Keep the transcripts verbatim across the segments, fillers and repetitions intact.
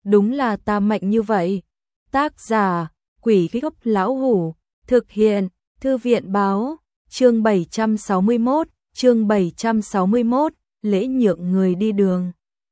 đúng là ta mạnh như vậy. Tác giả, Quỷ Gốc Lão Hủ, thực hiện, Thư viện báo, chương bảy trăm sáu mươi mốt, chương bảy trăm sáu mươi mốt, lễ nhượng người đi đường.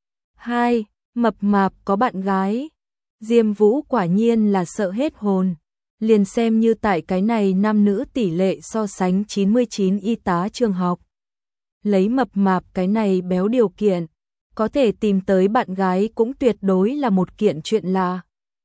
hai. Mập mạp có bạn gái. Diêm Vũ quả nhiên là sợ hết hồn. Liền xem như tại cái này nam nữ tỷ lệ so sánh chín mươi chín y tá trường học. Lấy mập mạp cái này béo điều kiện, có thể tìm tới bạn gái cũng tuyệt đối là một kiện chuyện lạ.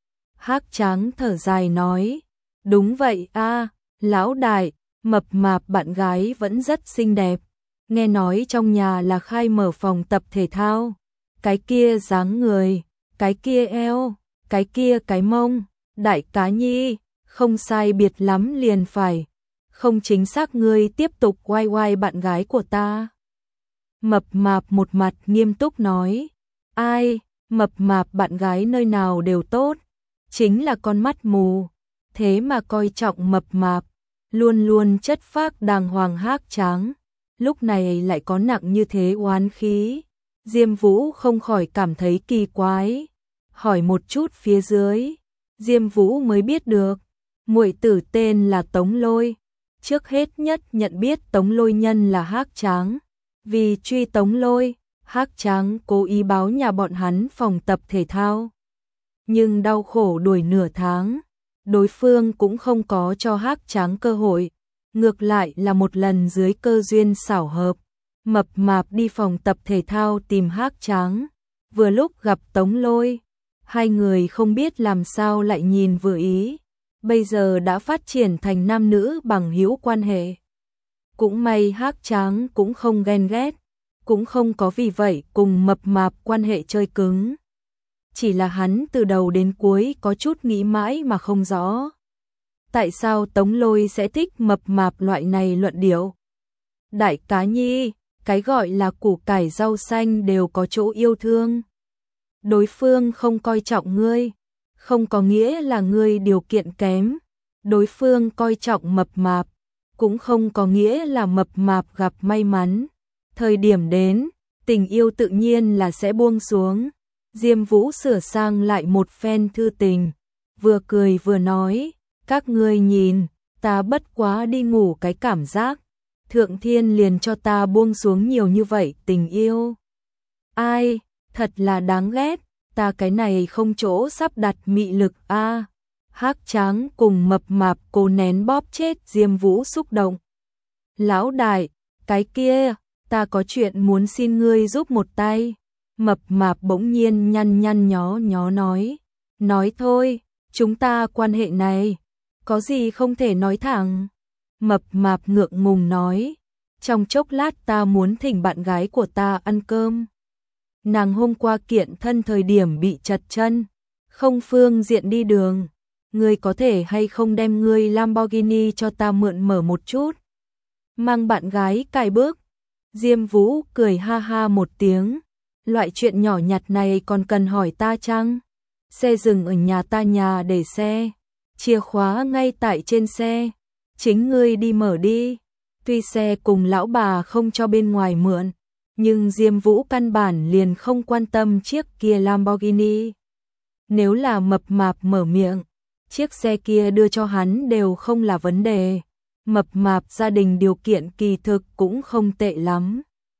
Hắc Tráng thở dài nói, đúng vậy a, lão đại, mập mạp bạn gái vẫn rất xinh đẹp. Nghe nói trong nhà là khai mở phòng tập thể thao. Cái kia dáng người, cái kia eo, cái kia cái mông, đại cá nhi, không sai biệt lắm liền phải. Không chính xác ngươi tiếp tục oai oai bạn gái của ta. Mập mạp một mặt nghiêm túc nói, ai, mập mạp bạn gái nơi nào đều tốt, chính là con mắt mù, thế mà coi trọng mập mạp, luôn luôn chất phác đàng hoàng. Hắc Tráng lúc này lại có nặng như thế oán khí. Diêm Vũ không khỏi cảm thấy kỳ quái, hỏi một chút phía dưới, Diêm Vũ mới biết được, muội tử tên là Tống Lôi. Trước hết nhất nhận biết Tống Lôi nhân là Hắc Tráng. Vì truy Tống Lôi, Hắc Tráng cố ý báo nhà bọn hắn phòng tập thể thao. Nhưng đau khổ đuổi nửa tháng, đối phương cũng không có cho Hắc Tráng cơ hội, ngược lại là một lần dưới cơ duyên xảo hợp, mập mạp đi phòng tập thể thao tìm Hắc Tráng, vừa lúc gặp Tống Lôi, hai người không biết làm sao lại nhìn vừa ý, bây giờ đã phát triển thành nam nữ bằng hữu quan hệ. Cũng may Hắc Tráng cũng không ghen ghét, cũng không có vì vậy cùng mập mạp quan hệ chơi cứng. Chỉ là hắn từ đầu đến cuối có chút nghĩ mãi mà không rõ. Tại sao Tống Lôi sẽ thích mập mạp loại này luận điệu? Đại cá nhi, cái gọi là củ cải rau xanh đều có chỗ yêu thương. Đối phương không coi trọng ngươi, không có nghĩa là ngươi điều kiện kém. Đối phương coi trọng mập mạp, cũng không có nghĩa là mập mạp gặp may mắn. Thời điểm đến, tình yêu tự nhiên là sẽ buông xuống. Diêm Vũ sửa sang lại một phen thư tình, vừa cười vừa nói, các ngươi nhìn, ta bất quá đi ngủ cái cảm giác, Thượng Thiên liền cho ta buông xuống nhiều như vậy tình yêu. Ai, thật là đáng ghét, ta cái này không chỗ sắp đặt mị lực a. À. Hắc Tráng cùng mập mạp cố nén bóp chết Diêm Vũ xúc động. Lão đại, cái kia, ta có chuyện muốn xin ngươi giúp một tay. Mập mạp bỗng nhiên nhăn nhăn nhó nhó nói, nói thôi, chúng ta quan hệ này, có gì không thể nói thẳng. Mập mạp ngượng ngùng nói, trong chốc lát ta muốn thỉnh bạn gái của ta ăn cơm. Nàng hôm qua kiện thân thời điểm bị chật chân, không phương diện đi đường. Ngươi có thể hay không đem ngươi Lamborghini cho ta mượn mở một chút? Mang bạn gái cài bước. Diêm Vũ cười ha ha một tiếng. Loại chuyện nhỏ nhặt này còn cần hỏi ta chăng? Xe dừng ở nhà ta nhà để xe. Chìa khóa ngay tại trên xe. Chính ngươi đi mở đi. Tuy xe cùng lão bà không cho bên ngoài mượn, nhưng Diêm Vũ căn bản liền không quan tâm chiếc kia Lamborghini. Nếu là mập mạp mở miệng, chiếc xe kia đưa cho hắn đều không là vấn đề. Mập mạp gia đình điều kiện kỳ thực cũng không tệ lắm.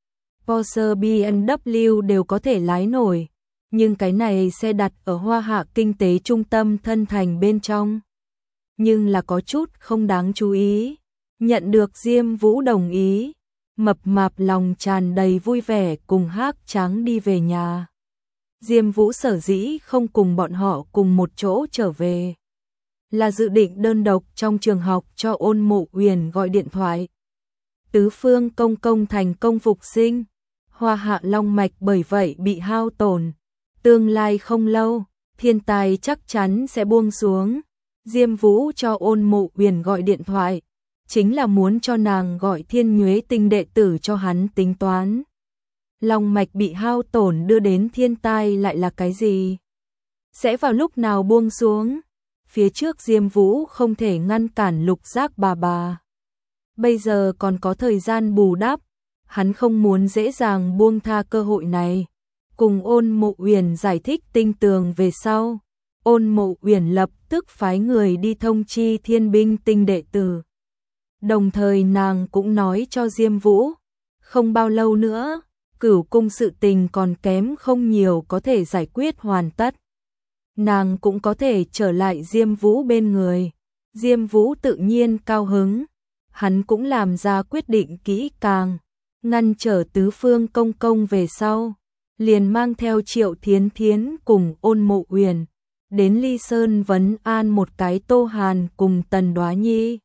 Porsche bê em vê đều có thể lái nổi, nhưng cái này xe đặt ở Hoa Hạ kinh tế trung tâm thân thành bên trong. Nhưng là có chút không đáng chú ý. Nhận được Diêm Vũ đồng ý, mập mạp lòng tràn đầy vui vẻ cùng Hắc Tráng đi về nhà. Diêm Vũ sở dĩ không cùng bọn họ cùng một chỗ trở về, là dự định đơn độc trong trường học cho Ôn Mộ Uyển gọi điện thoại. Tứ phương công công thành công phục sinh, Hoa Hạ long mạch bởi vậy bị hao tổn. Tương lai không lâu, thiên tai chắc chắn sẽ buông xuống. Diêm Vũ cho Ôn Mộ Uyển gọi điện thoại, chính là muốn cho nàng gọi Thiên Nhuế Tinh đệ tử cho hắn tính toán. Long mạch bị hao tổn đưa đến thiên tai lại là cái gì? Sẽ vào lúc nào buông xuống? Phía trước Diêm Vũ không thể ngăn cản Lục Giác bà bà. Bây giờ còn có thời gian bù đắp, hắn không muốn dễ dàng buông tha cơ hội này. cùng Ôn Mộ Uyển giải thích tinh tường về sau, Ôn Mộ Uyển lập tức phái người đi thông chi Thiên Binh Tinh đệ tử. Đồng thời nàng cũng nói cho Diêm Vũ, không bao lâu nữa, Cửu cung sự tình còn kém không nhiều có thể giải quyết hoàn tất. Nàng cũng có thể trở lại Diêm Vũ bên người. Diêm Vũ tự nhiên cao hứng, hắn cũng làm ra quyết định kỹ càng, ngăn trở Tứ Phương công công về sau, liền mang theo Triệu Thiến Thiến cùng Ôn Mộ Uyển đến Ly Sơn vấn an một cái Tô Hàn cùng Tần Đoá Nhi.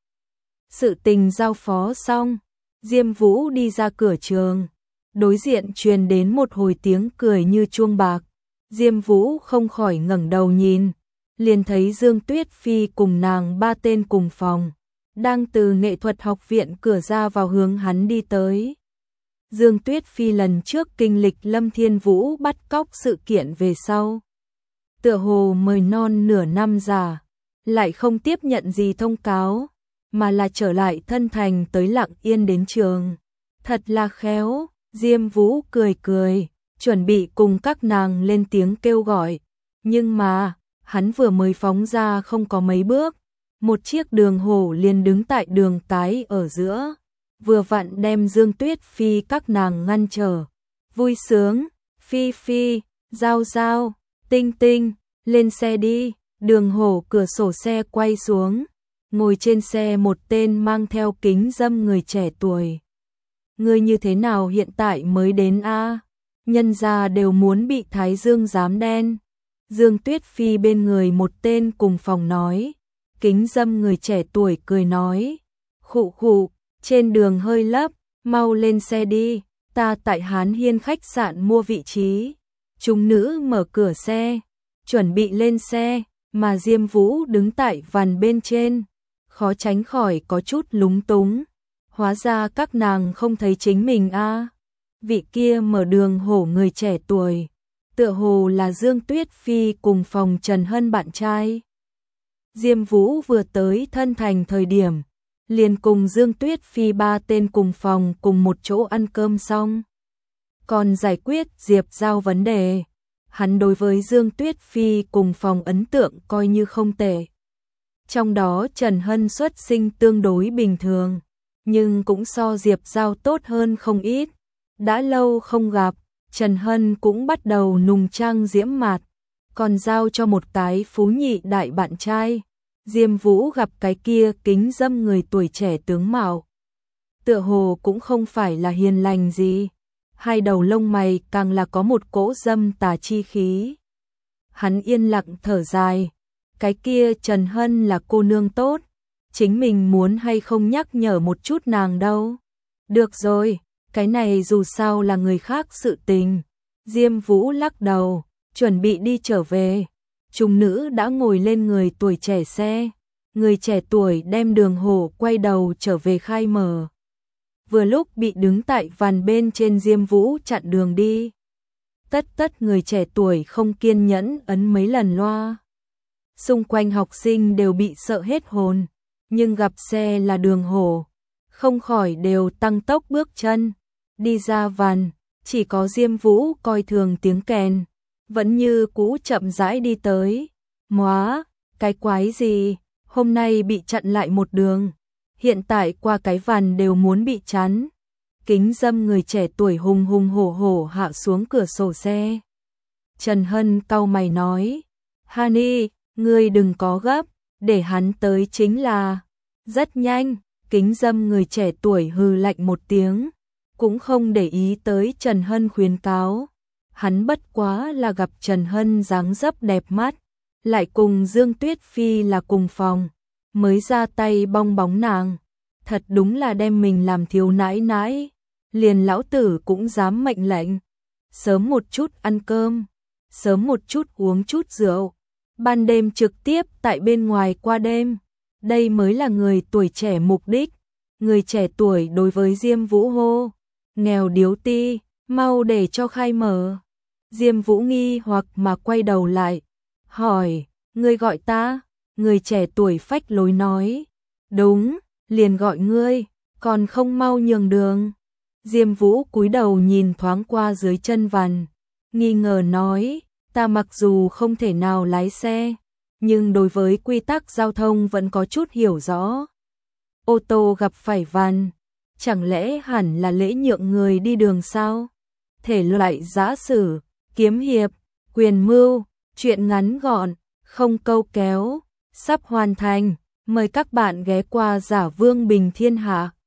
Sự tình giao phó xong, Diêm Vũ đi ra cửa trường, đối diện truyền đến một hồi tiếng cười như chuông bạc. Diêm Vũ không khỏi ngẩng đầu nhìn, liền thấy Dương Tuyết Phi cùng nàng ba tên cùng phòng, đang từ nghệ thuật học viện cửa ra vào hướng hắn đi tới. Dương Tuyết Phi lần trước kinh lịch Lâm Thiên Vũ bắt cóc sự kiện về sau, tựa hồ mời non nửa năm già, lại không tiếp nhận gì thông cáo, mà là trở lại thân thành tới Lặng Yên đến trường. Thật là khéo, Diêm Vũ cười cười, chuẩn bị cùng các nàng lên tiếng kêu gọi. Nhưng mà, hắn vừa mới phóng ra không có mấy bước, một chiếc đường hổ liền đứng tại đường cái ở giữa, vừa vặn đem Dương Tuyết Phi các nàng ngăn trở. Vui sướng, Phi Phi, Giao Giao, Tinh Tinh, lên xe đi. Đường hổ cửa sổ xe quay xuống, ngồi trên xe một tên mang theo kính dâm người trẻ tuổi. Ngươi như thế nào hiện tại mới đến a? Nhân gia đều muốn bị Thái Dương giám đen. Dương Tuyết Phi bên người một tên cùng phòng nói. Kính dâm người trẻ tuổi cười nói. Khụ khụ, trên đường hơi lấp, mau lên xe đi, ta tại Hán Hiên khách sạn mua vị trí. Chúng nữ mở cửa xe, chuẩn bị lên xe, mà Diêm Vũ đứng tại vàn bên trên, khó tránh khỏi có chút lúng túng. Hóa ra các nàng không thấy chính mình a. À. Vị kia mở đường hổ người trẻ tuổi, tựa hồ là Dương Tuyết Phi cùng phòng Trần Hân bạn trai. Diêm Vũ vừa tới thân thành thời điểm, liền cùng Dương Tuyết Phi ba tên cùng phòng cùng một chỗ ăn cơm xong. Còn giải quyết Diệp Giao vấn đề, hắn đối với Dương Tuyết Phi cùng phòng ấn tượng coi như không tệ. Trong đó Trần Hân xuất sinh tương đối bình thường, nhưng cũng so Diệp Giao tốt hơn không ít. Đã lâu không gặp, Trần Hân cũng bắt đầu nùng trang diễm mạt, còn giao cho một cái phú nhị đại bạn trai. Diêm Vũ gặp cái kia kính dâm người tuổi trẻ tướng mạo, tựa hồ cũng không phải là hiền lành gì, hai đầu lông mày càng là có một cỗ dâm tà chi khí. Hắn yên lặng thở dài, cái kia Trần Hân là cô nương tốt, chính mình muốn hay không nhắc nhở một chút nàng đâu. Được rồi, cái này dù sao là người khác sự tình. Diêm Vũ lắc đầu, chuẩn bị đi trở về. Chúng nữ đã ngồi lên người tuổi trẻ xe, người trẻ tuổi đem đường hổ quay đầu trở về khai mở. Vừa lúc bị đứng tại vàn bên trên Diêm Vũ chặn đường đi. Tất tất người trẻ tuổi không kiên nhẫn ấn mấy lần loa. Xung quanh học sinh đều bị sợ hết hồn, nhưng gặp xe là đường hổ, không khỏi đều tăng tốc bước chân. Đi ra vàn, chỉ có Diêm Vũ coi thường tiếng kèn, vẫn như cũ chậm rãi đi tới. Móa, cái quái gì, hôm nay bị chặn lại một đường, hiện tại qua cái vàn đều muốn bị chắn. Kính dâm người trẻ tuổi hùng hùng hổ hổ hạ xuống cửa sổ xe. Trần Hân cau mày nói, Hani, ngươi đừng có gấp, để hắn tới chính là. Rất nhanh, kính dâm người trẻ tuổi hừ lạnh một tiếng, cũng không để ý tới Trần Hân khuyến cáo. Hắn bất quá là gặp Trần Hân dáng dấp đẹp mắt, lại cùng Dương Tuyết Phi là cùng phòng, mới ra tay bong bóng nàng. Thật đúng là đem mình làm thiếu nãi nãi, liền lão tử cũng dám mệnh lệnh. Sớm một chút ăn cơm, sớm một chút uống chút rượu, ban đêm trực tiếp tại bên ngoài qua đêm. Đây mới là người tuổi trẻ mục đích. Người trẻ tuổi đối với Diêm Vũ hô, nghèo điếu ti, mau để cho khai mở. Diêm Vũ nghi hoặc mà quay đầu lại, hỏi, ngươi gọi ta? Người trẻ tuổi phách lối nói, đúng, liền gọi ngươi, còn không mau nhường đường. Diêm Vũ cúi đầu nhìn thoáng qua dưới chân vàn, nghi ngờ nói, ta mặc dù không thể nào lái xe, nhưng đối với quy tắc giao thông vẫn có chút hiểu rõ. Ô tô gặp phải van, chẳng lẽ hẳn là lễ nhượng người đi đường sao? Thể loại giã sử, kiếm hiệp, quyền mưu, truyện ngắn gọn, không câu kéo, sắp hoàn thành. Mời các bạn ghé qua Giả Vương Bình Thiên Hạ.